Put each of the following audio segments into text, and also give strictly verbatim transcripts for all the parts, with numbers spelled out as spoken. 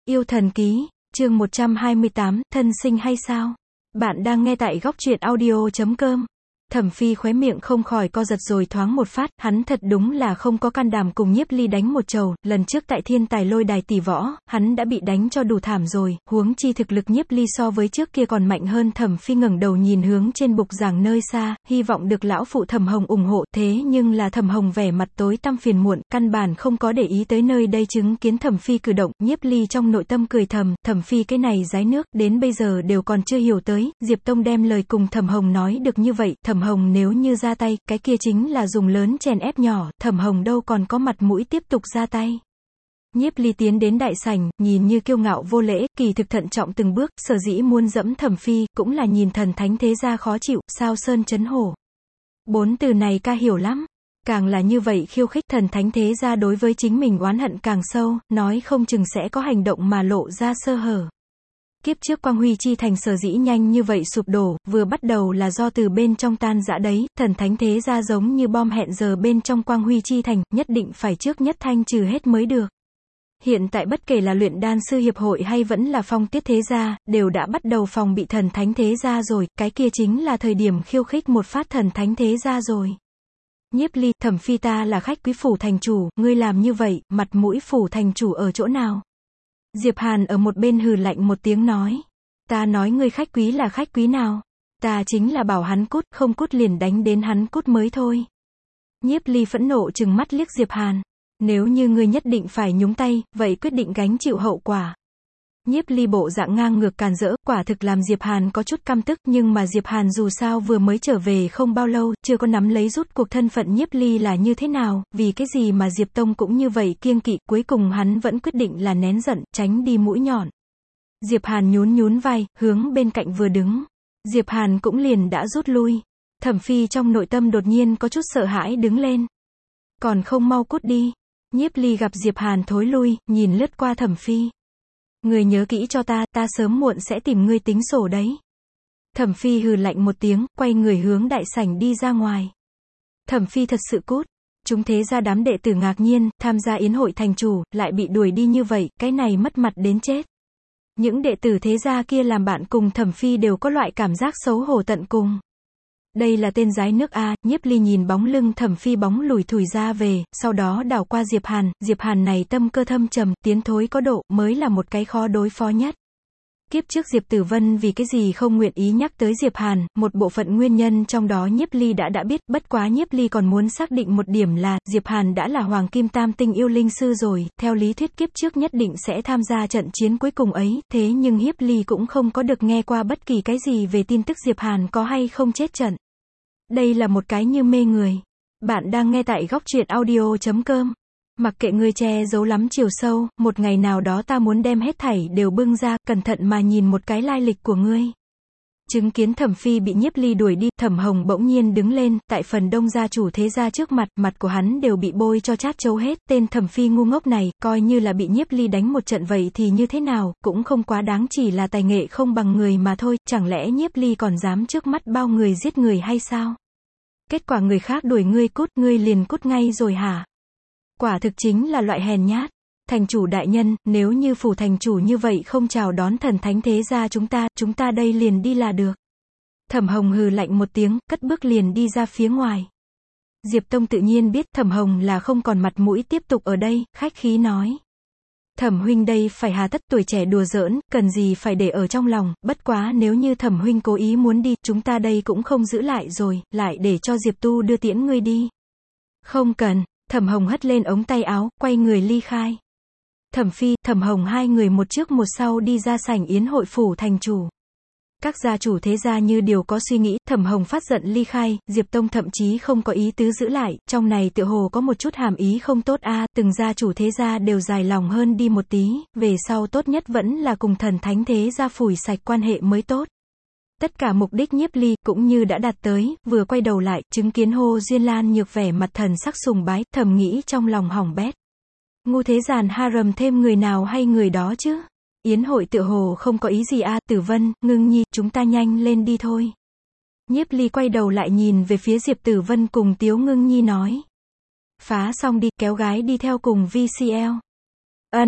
Yêu thần ký, chương một trăm hai mươi tám, thân sinh hay sao? Bạn đang nghe tại góc truyện audio chấm com. Thẩm Phi khóe miệng không khỏi co giật rồi thoáng một phát, hắn thật đúng là không có can đảm cùng Nhiếp Ly đánh một chầu, lần trước tại Thiên Tài Lôi Đài tỷ võ, hắn đã bị đánh cho đủ thảm rồi, huống chi thực lực Nhiếp Ly so với trước kia còn mạnh hơn. Thẩm Phi ngẩng đầu nhìn hướng trên bục giảng nơi xa, hy vọng được lão phụ Thẩm Hồng ủng hộ, thế nhưng là Thẩm Hồng vẻ mặt tối tăm phiền muộn, căn bản không có để ý tới nơi đây. Chứng kiến Thẩm Phi cử động, Nhiếp Ly trong nội tâm cười thầm, Thẩm Phi cái này rái nước, đến bây giờ đều còn chưa hiểu tới. Diệp Tông đem lời cùng Thẩm Hồng nói được như vậy, Thẩm Hồng nếu như ra tay, cái kia chính là dùng lớn chèn ép nhỏ, Thẩm Hồng đâu còn có mặt mũi tiếp tục ra tay. Nhiếp Ly tiến đến đại sảnh, nhìn như kiêu ngạo vô lễ, kỳ thực thận trọng từng bước, sở dĩ muốn dẫm Thẩm Phi, cũng là nhìn thần thánh thế gia khó chịu, sao sơn chấn hổ. Bốn từ này ca hiểu lắm. Càng là như vậy khiêu khích thần thánh thế gia đối với chính mình oán hận càng sâu, nói không chừng sẽ có hành động mà lộ ra sơ hở. Kiếp trước Quang Huy Chi Thành sở dĩ nhanh như vậy sụp đổ, vừa bắt đầu là do từ bên trong tan rã đấy, thần thánh thế gia giống như bom hẹn giờ bên trong Quang Huy Chi Thành, nhất định phải trước nhất thanh trừ hết mới được. Hiện tại bất kể là luyện đan sư hiệp hội hay vẫn là Phong Tiết thế gia, đều đã bắt đầu phòng bị thần thánh thế gia rồi, cái kia chính là thời điểm khiêu khích một phát thần thánh thế gia rồi. Nhiếp Ly, Thẩm Phi ta là khách quý phủ thành chủ, ngươi làm như vậy, mặt mũi phủ thành chủ ở chỗ nào? Diệp Hàn ở một bên hừ lạnh một tiếng nói. Ta nói ngươi khách quý là khách quý nào? Ta chính là bảo hắn cút, không cút liền đánh đến hắn cút mới thôi. Nhiếp Ly phẫn nộ trừng mắt liếc Diệp Hàn. Nếu như ngươi nhất định phải nhúng tay, vậy quyết định gánh chịu hậu quả. Nhiếp Ly bộ dạng ngang ngược càn rỡ, quả thực làm Diệp Hàn có chút căm tức, nhưng mà Diệp Hàn dù sao vừa mới trở về không bao lâu, chưa có nắm lấy rút cuộc thân phận Nhiếp Ly là như thế nào, vì cái gì mà Diệp Tông cũng như vậy kiêng kỵ, cuối cùng hắn vẫn quyết định là nén giận, tránh đi mũi nhọn. Diệp Hàn nhún nhún vai, hướng bên cạnh vừa đứng. Diệp Hàn cũng liền đã rút lui. Thẩm Phi trong nội tâm đột nhiên có chút sợ hãi đứng lên. Còn không mau cút đi. Nhiếp Ly gặp Diệp Hàn thối lui, nhìn lướt qua Thẩm Phi. Người nhớ kỹ cho ta, ta sớm muộn sẽ tìm ngươi tính sổ đấy. Thẩm Phi hừ lạnh một tiếng, quay người hướng đại sảnh đi ra ngoài. Thẩm Phi thật sự cút. Chúng thế gia đám đệ tử ngạc nhiên, tham gia yến hội thành chủ, lại bị đuổi đi như vậy, cái này mất mặt đến chết. Những đệ tử thế gia kia làm bạn cùng Thẩm Phi đều có loại cảm giác xấu hổ tận cùng. Đây là tên rái nước a. Nhiếp Ly nhìn bóng lưng Thẩm Phi bóng lùi thủi ra về, sau đó đảo qua Diệp Hàn, Diệp Hàn này tâm cơ thâm trầm, tiến thối có độ, mới là một cái khó đối phó nhất. Kiếp trước Diệp Tử Vân vì cái gì không nguyện ý nhắc tới Diệp Hàn, một bộ phận nguyên nhân trong đó Nhiếp Ly đã đã biết, bất quá Nhiếp Ly còn muốn xác định một điểm là, Diệp Hàn đã là Hoàng Kim Tam Tinh yêu linh sư rồi, theo lý thuyết kiếp trước nhất định sẽ tham gia trận chiến cuối cùng ấy, thế nhưng Nhiếp Ly cũng không có được nghe qua bất kỳ cái gì về tin tức Diệp Hàn có hay không chết trận. Đây là một cái như mê người. Bạn đang nghe tại góc truyện audio chấm com. Mặc kệ ngươi che giấu lắm chiều sâu, một ngày nào đó ta muốn đem hết thảy đều bưng ra, cẩn thận mà nhìn một cái lai lịch của ngươi. Chứng kiến Thẩm Phi bị Nhiếp Ly đuổi đi, Thẩm Hồng bỗng nhiên đứng lên, tại phần đông gia chủ thế gia trước mặt, mặt của hắn đều bị bôi cho chát chấu hết, tên Thẩm Phi ngu ngốc này, coi như là bị Nhiếp Ly đánh một trận vậy thì như thế nào, cũng không quá đáng, chỉ là tài nghệ không bằng người mà thôi, chẳng lẽ Nhiếp Ly còn dám trước mắt bao người giết người hay sao? Kết quả người khác đuổi ngươi cút, ngươi liền cút ngay rồi hả? Quả thực chính là loại hèn nhát. Thành chủ đại nhân, nếu như phủ thành chủ như vậy không chào đón thần thánh thế gia chúng ta, chúng ta đây liền đi là được. Thẩm Hồng hừ lạnh một tiếng, cất bước liền đi ra phía ngoài. Diệp Tông tự nhiên biết Thẩm Hồng là không còn mặt mũi tiếp tục ở đây, khách khí nói. Thẩm huynh đây phải hà tất tuổi trẻ đùa giỡn, cần gì phải để ở trong lòng, bất quá nếu như Thẩm huynh cố ý muốn đi, chúng ta đây cũng không giữ lại rồi, lại để cho Diệp Tu đưa tiễn ngươi đi. Không cần. Thẩm Hồng hất lên ống tay áo, quay người ly khai. Thẩm Phi, Thẩm Hồng hai người một trước một sau đi ra sảnh yến hội phủ thành chủ. Các gia chủ thế gia như đều có suy nghĩ, Thẩm Hồng phát giận ly khai, Diệp Tông thậm chí không có ý tứ giữ lại, trong này tựa hồ có một chút hàm ý không tốt a. Từng gia chủ thế gia đều dài lòng hơn đi một tí, về sau tốt nhất vẫn là cùng thần thánh thế gia phủi sạch quan hệ mới tốt. Tất cả mục đích Nhiếp Ly cũng như đã đạt tới, vừa quay đầu lại, chứng kiến Hồ Duyên Lan nhược vẻ mặt thần sắc sùng bái, thầm nghĩ trong lòng hỏng bét. Ngu thế giàn harem thêm người nào hay người đó chứ? Yến hội tựa hồ không có ý gì a. Tử Vân, Ngưng Nhi, chúng ta nhanh lên đi thôi. Nhiếp Ly quay đầu lại nhìn về phía Diệp Tử Vân cùng Tiếu Ngưng Nhi nói. Phá xong đi, kéo gái đi theo cùng vê xê lờ. Ân.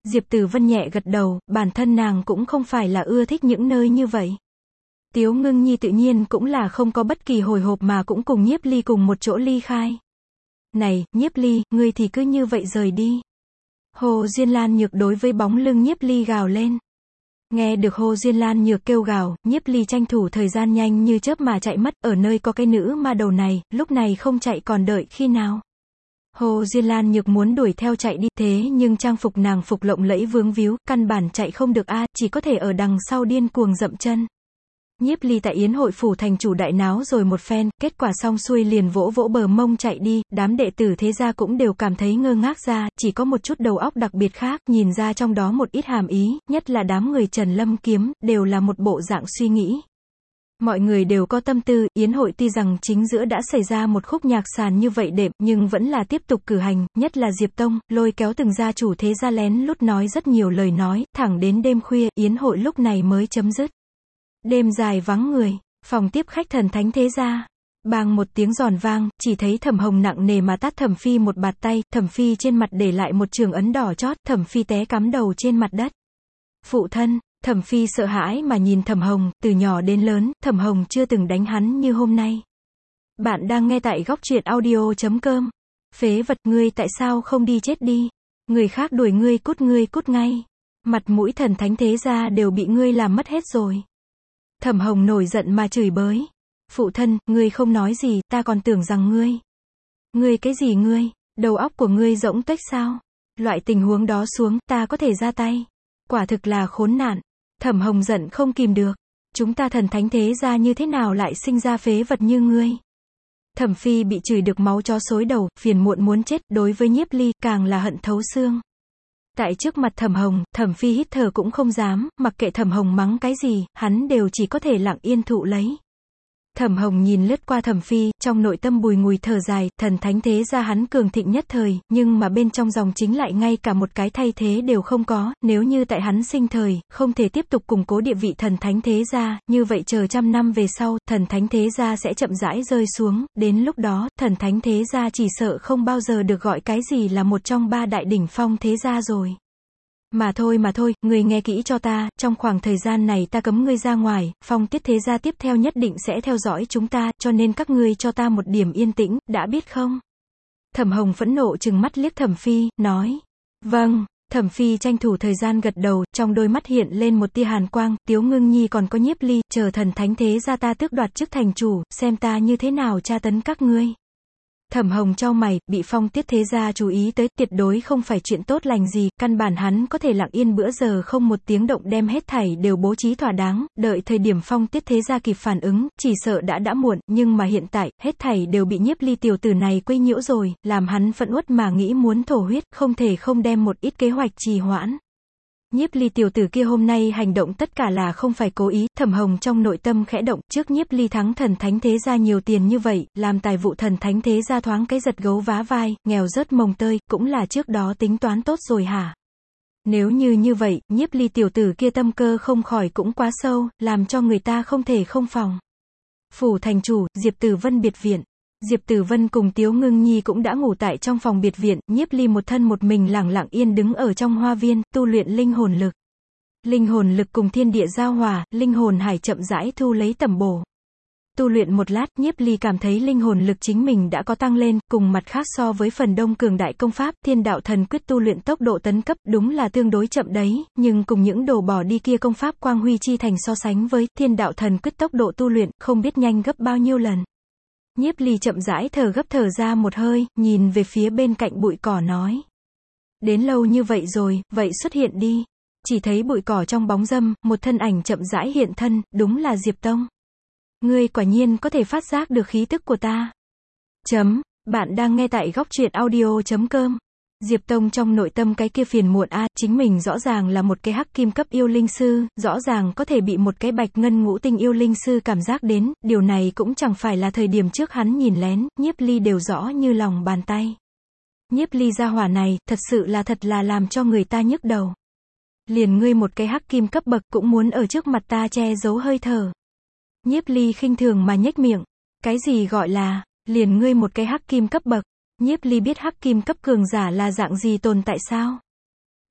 Diệp Tử Vân nhẹ gật đầu, bản thân nàng cũng không phải là ưa thích những nơi như vậy. Tiếu Ngưng Nhi tự nhiên cũng là không có bất kỳ hồi hộp mà cũng cùng Nhiếp Ly cùng một chỗ ly khai. Này, Nhiếp Ly, ngươi thì cứ như vậy rời đi. Hồ Duyên Lan Nhược đối với bóng lưng Nhiếp Ly gào lên. Nghe được Hồ Duyên Lan Nhược kêu gào, Nhiếp Ly tranh thủ thời gian nhanh như chớp mà chạy mất, ở nơi có cái nữ ma đầu này, lúc này không chạy còn đợi khi nào. Hồ Duyên Lan Nhược muốn đuổi theo chạy đi, thế nhưng trang phục nàng phục lộng lẫy vướng víu, căn bản chạy không được a, chỉ có thể ở đằng sau điên cuồng dậm chân. Nhiếp Ly tại yến hội phủ thành chủ đại náo rồi một phen, kết quả xong xuôi liền vỗ vỗ bờ mông chạy đi, đám đệ tử thế gia cũng đều cảm thấy ngơ ngác ra, chỉ có một chút đầu óc đặc biệt khác, nhìn ra trong đó một ít hàm ý, nhất là đám người Trần Lâm Kiếm, đều là một bộ dạng suy nghĩ. Mọi người đều có tâm tư, yến hội tuy rằng chính giữa đã xảy ra một khúc nhạc sàn như vậy đệm, nhưng vẫn là tiếp tục cử hành, nhất là Diệp Tông, lôi kéo từng gia chủ thế gia lén lút nói rất nhiều lời nói, thẳng đến đêm khuya, yến hội lúc này mới chấm dứt. Đêm dài vắng người, phòng tiếp khách Thần Thánh thế gia. Bang một tiếng giòn vang, chỉ thấy Thẩm Hồng nặng nề mà tát Thẩm Phi một bạt tay, Thẩm Phi trên mặt để lại một trường ấn đỏ chót, Thẩm Phi té cắm đầu trên mặt đất. Phụ thân, Thẩm Phi sợ hãi mà nhìn Thẩm Hồng, từ nhỏ đến lớn, Thẩm Hồng chưa từng đánh hắn như hôm nay. Bạn đang nghe tại góc truyện audio chấm com. Phế vật, ngươi tại sao không đi chết đi? Người khác đuổi ngươi cút ngươi cút ngay. Mặt mũi Thần Thánh thế gia đều bị ngươi làm mất hết rồi. Thẩm Hồng nổi giận mà chửi bới. Phụ thân, ngươi không nói gì, ta còn tưởng rằng ngươi. Ngươi cái gì ngươi? Đầu óc của ngươi rỗng tuếch sao? Loại tình huống đó xuống, ta có thể ra tay. Quả thực là khốn nạn. Thẩm Hồng giận không kìm được. Chúng ta Thần Thánh thế gia như thế nào lại sinh ra phế vật như ngươi? Thẩm Phi bị chửi được máu chó xối đầu, phiền muộn muốn chết, đối với Nhiếp Ly, càng là hận thấu xương. Tại trước mặt Thẩm Hồng, Thẩm Phi hít thở cũng không dám, mặc kệ Thẩm Hồng mắng cái gì, hắn đều chỉ có thể lặng yên thụ lấy. Thẩm Hồng nhìn lướt qua Thẩm Phi, trong nội tâm bùi ngùi thở dài, Thần Thánh thế gia hắn cường thịnh nhất thời, nhưng mà bên trong dòng chính lại ngay cả một cái thay thế đều không có, nếu như tại hắn sinh thời, không thể tiếp tục củng cố địa vị Thần Thánh thế gia, như vậy chờ trăm năm về sau, Thần Thánh thế gia sẽ chậm rãi rơi xuống, đến lúc đó, Thần Thánh thế gia chỉ sợ không bao giờ được gọi cái gì là một trong ba đại đỉnh phong thế gia rồi. Mà thôi mà thôi, ngươi nghe kỹ cho ta, trong khoảng thời gian này ta cấm ngươi ra ngoài, Phong Tiết thế gia tiếp theo nhất định sẽ theo dõi chúng ta, cho nên các ngươi cho ta một điểm yên tĩnh, đã biết không? Thẩm Hồng phẫn nộ trừng mắt liếc Thẩm Phi, nói. Vâng. Thẩm Phi tranh thủ thời gian gật đầu, trong đôi mắt hiện lên một tia hàn quang, Tiếu Ngưng Nhi còn có Nhiếp Ly, chờ Thần Thánh thế gia ta tước đoạt chức thành chủ, xem ta như thế nào tra tấn các ngươi. Thẩm Hồng chau mày, bị Phong Tiết thế gia chú ý tới, tuyệt đối không phải chuyện tốt lành gì, căn bản hắn có thể lặng yên bữa giờ không một tiếng động đem hết thảy đều bố trí thỏa đáng, đợi thời điểm Phong Tiết thế gia kịp phản ứng, chỉ sợ đã đã muộn, nhưng mà hiện tại, hết thảy đều bị Nhiếp Ly tiểu tử này quấy nhiễu rồi, làm hắn phẫn uất mà nghĩ muốn thổ huyết, không thể không đem một ít kế hoạch trì hoãn. Nhiếp Ly tiểu tử kia hôm nay hành động tất cả là không phải cố ý, Thẩm Hồng trong nội tâm khẽ động, trước Nhiếp Ly thắng Thần Thánh thế gia nhiều tiền như vậy, làm tài vụ Thần Thánh thế gia thoáng cái giật gấu vá vai, nghèo rớt mồng tơi, cũng là trước đó tính toán tốt rồi hả? Nếu như như vậy, Nhiếp Ly tiểu tử kia tâm cơ không khỏi cũng quá sâu, làm cho người ta không thể không phòng. Phủ thành chủ, Diệp Tử Vân biệt viện. Diệp Tử Vân cùng Tiếu Ngưng Nhi cũng đã ngủ tại trong phòng biệt viện, Nhiếp Ly một thân một mình lẳng lặng yên đứng ở trong hoa viên, tu luyện linh hồn lực. Linh hồn lực cùng thiên địa giao hòa, linh hồn hải chậm rãi thu lấy tẩm bổ. Tu luyện một lát, Nhiếp Ly cảm thấy linh hồn lực chính mình đã có tăng lên, cùng mặt khác so với phần đông cường đại công pháp, Thiên Đạo Thần Quyết tu luyện tốc độ tấn cấp đúng là tương đối chậm đấy, nhưng cùng những đồ bỏ đi kia công pháp Quang Huy Chi Thành so sánh với Thiên Đạo Thần Quyết tốc độ tu luyện, không biết nhanh gấp bao nhiêu lần. Nhiếp Ly chậm rãi thở gấp thở ra một hơi, nhìn về phía bên cạnh bụi cỏ nói. Đến lâu như vậy rồi, vậy xuất hiện đi. Chỉ thấy bụi cỏ trong bóng râm, một thân ảnh chậm rãi hiện thân, đúng là Diệp Tông. Ngươi quả nhiên có thể phát giác được khí tức của ta. Chấm, bạn đang nghe tại góc truyện audio chấm com. Diệp Tông trong nội tâm cái kia phiền muộn a, à, chính mình rõ ràng là một cái hắc kim cấp yêu linh sư, rõ ràng có thể bị một cái bạch ngân ngũ tinh yêu linh sư cảm giác đến, điều này cũng chẳng phải là thời điểm trước hắn nhìn lén, Nhiếp Ly đều rõ như lòng bàn tay. Nhiếp Ly gia hỏa này, thật sự là thật là làm cho người ta nhức đầu. Liền ngươi một cái hắc kim cấp bậc cũng muốn ở trước mặt ta che giấu hơi thở. Nhiếp Ly khinh thường mà nhếch miệng, cái gì gọi là, liền ngươi một cái hắc kim cấp bậc. Nhiếp Ly biết hắc kim cấp cường giả là dạng gì tồn tại sao?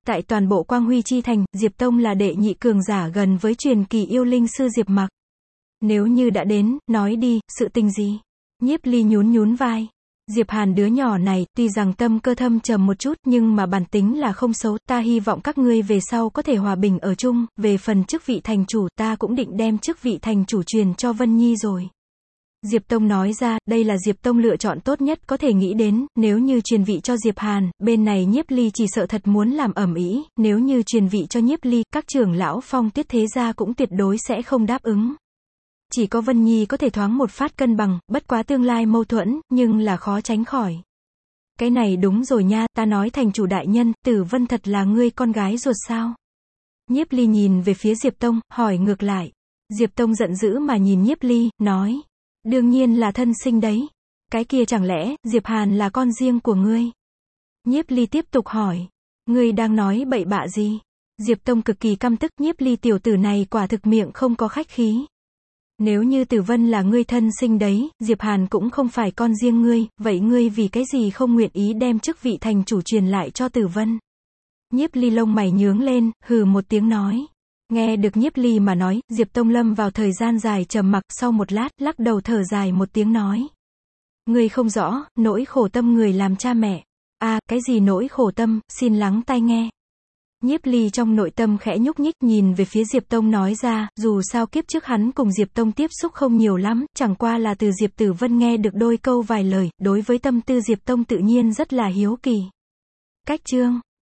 Tại toàn bộ Quang Huy Chi Thành, Diệp Tông là đệ nhị cường giả gần với truyền kỳ yêu linh sư Diệp Mặc. Nếu như đã đến, nói đi, sự tình gì? Nhiếp Ly nhún nhún vai. Diệp Hàn đứa nhỏ này, tuy rằng tâm cơ thâm trầm một chút, nhưng mà bản tính là không xấu, ta hy vọng các ngươi về sau có thể hòa bình ở chung, về phần chức vị thành chủ, ta cũng định đem chức vị thành chủ truyền cho Vân Nhi rồi. Diệp Tông nói ra, đây là Diệp Tông lựa chọn tốt nhất có thể nghĩ đến, nếu như truyền vị cho Diệp Hàn, bên này Nhiếp Ly chỉ sợ thật muốn làm ầm ĩ, nếu như truyền vị cho Nhiếp Ly, các trưởng lão Phong Tuyết thế gia cũng tuyệt đối sẽ không đáp ứng. Chỉ có Vân Nhi có thể thoáng một phát cân bằng, bất quá tương lai mâu thuẫn, nhưng là khó tránh khỏi. Cái này đúng rồi nha, ta nói thành chủ đại nhân, Tử Vân thật là ngươi con gái ruột sao? Nhiếp Ly nhìn về phía Diệp Tông, hỏi ngược lại. Diệp Tông giận dữ mà nhìn Nhiếp Ly, nói. Đương nhiên là thân sinh đấy. Cái kia chẳng lẽ, Diệp Hàn là con riêng của ngươi? Nhiếp Ly tiếp tục hỏi. Ngươi đang nói bậy bạ gì? Diệp Tông cực kỳ căm tức, Nhiếp Ly tiểu tử này quả thực miệng không có khách khí. Nếu như Tử Vân là ngươi thân sinh đấy, Diệp Hàn cũng không phải con riêng ngươi, vậy ngươi vì cái gì không nguyện ý đem chức vị thành chủ truyền lại cho Tử Vân? Nhiếp Ly lông mày nhướng lên, hừ một tiếng nói. Nghe được Nhiếp Ly mà nói, Diệp Tông lâm vào thời gian dài trầm mặc, sau một lát, lắc đầu thở dài một tiếng nói. Ngươi không rõ, nỗi khổ tâm người làm cha mẹ. À, cái gì nỗi khổ tâm, xin lắng tai nghe. Nhiếp Ly trong nội tâm khẽ nhúc nhích nhìn về phía Diệp Tông nói ra, dù sao kiếp trước hắn cùng Diệp Tông tiếp xúc không nhiều lắm, chẳng qua là từ Diệp Tử Vân nghe được đôi câu vài lời, đối với tâm tư Diệp Tông tự nhiên rất là hiếu kỳ. Cách chương